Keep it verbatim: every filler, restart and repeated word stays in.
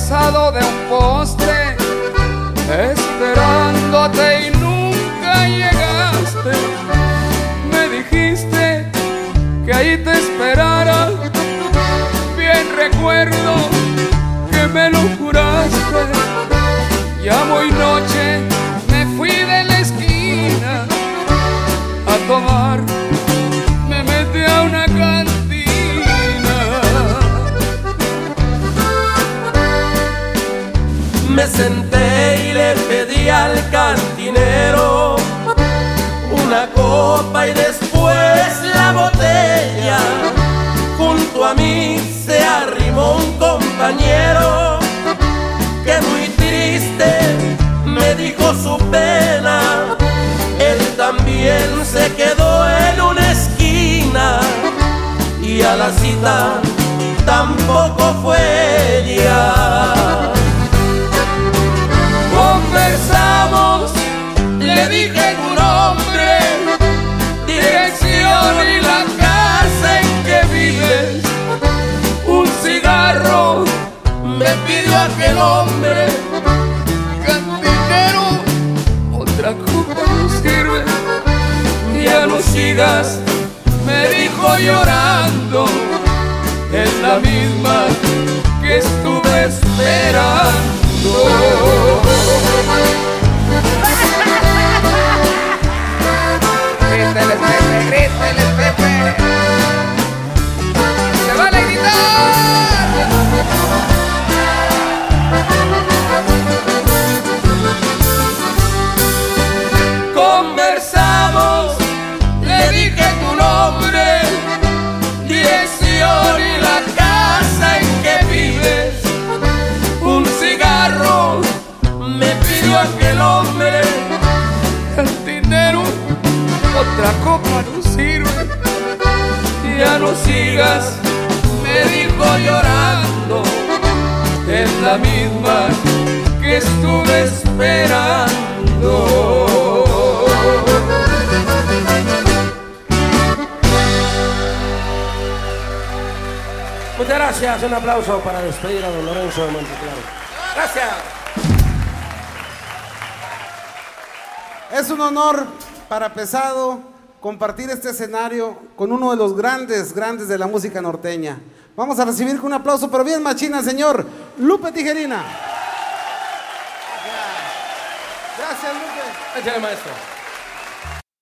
abrazado de un poste, esperándote y nunca llegaste. Me dijiste que ahí te esperara, bien recuerdo que me lo juraste. Ya muy noche me fui de la esquina a tomar, me metí a una cantina. Me senté y le pedí al cantinero una copa y después la botella. Junto a mí se arrimó un compañero que muy triste me dijo su pena. Él también se quedó en una esquina y a la cita tampoco fue ya. Conversamos, le dije tu nombre, dirección y la casa en que vives. Un cigarro me pidió aquel hombre. Cantinero, otra copa no sirve. Ya no sigas, me dijo llorando. Es la misma que estuve esperando. Gríteles, Pepe, gríteles, Pepe. ¡Se vale gritar! Conversamos, le dije tu nombre, dirección y la casa en que vives. Un cigarro me pidió aquel hombre. Cantinero, otra copa no sirve. Ya no sigas, me dijo llorando. Es la misma que estuve esperando. Muchas gracias, un aplauso para despedir a don Lorenzo de Monteclaro. Gracias. Es un honor para Pesado compartir este escenario con uno de los grandes, grandes de la música norteña. Vamos a recibir con un aplauso, pero bien machina, señor Lupe Tijerina. Gracias, Lupe. Échale, maestro.